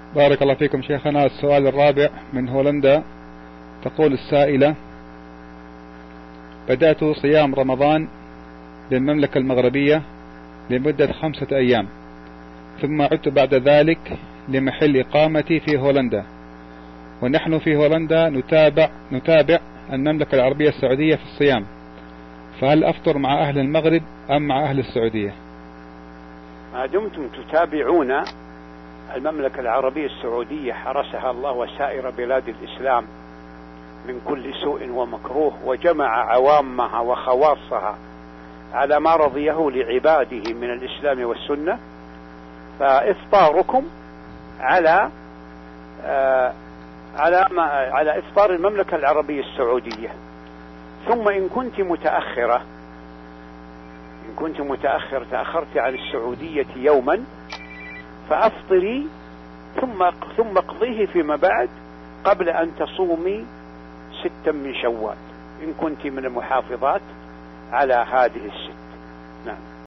بارك الله فيكم شيخنا. السؤال الرابع من هولندا. تقول السائلة: بدأت صيام رمضان للمملكة المغربية لمدة 5 أيام، ثم عدت بعد ذلك لمحل إقامتي في هولندا، ونحن في هولندا نتابع المملكة العربية السعودية في الصيام، فهل أفطر مع أهل المغرب أم مع أهل السعودية؟ ما دمتم تتابعون المملكة العربية السعودية حرسها الله وسائر بلاد الإسلام من كل سوء ومكروه، وجمع عوامها وخواصها على ما رضيه لعباده من الإسلام والسنة، فإفطاركم على إفطار المملكة العربية السعودية. ثم إن كنت متأخرة تأخرت عن السعودية يوما، فأفطري ثم اقضيه فيما بعد قبل أن تصومي 6 من شوال إن كنت من المحافظات على هذه 6. نعم.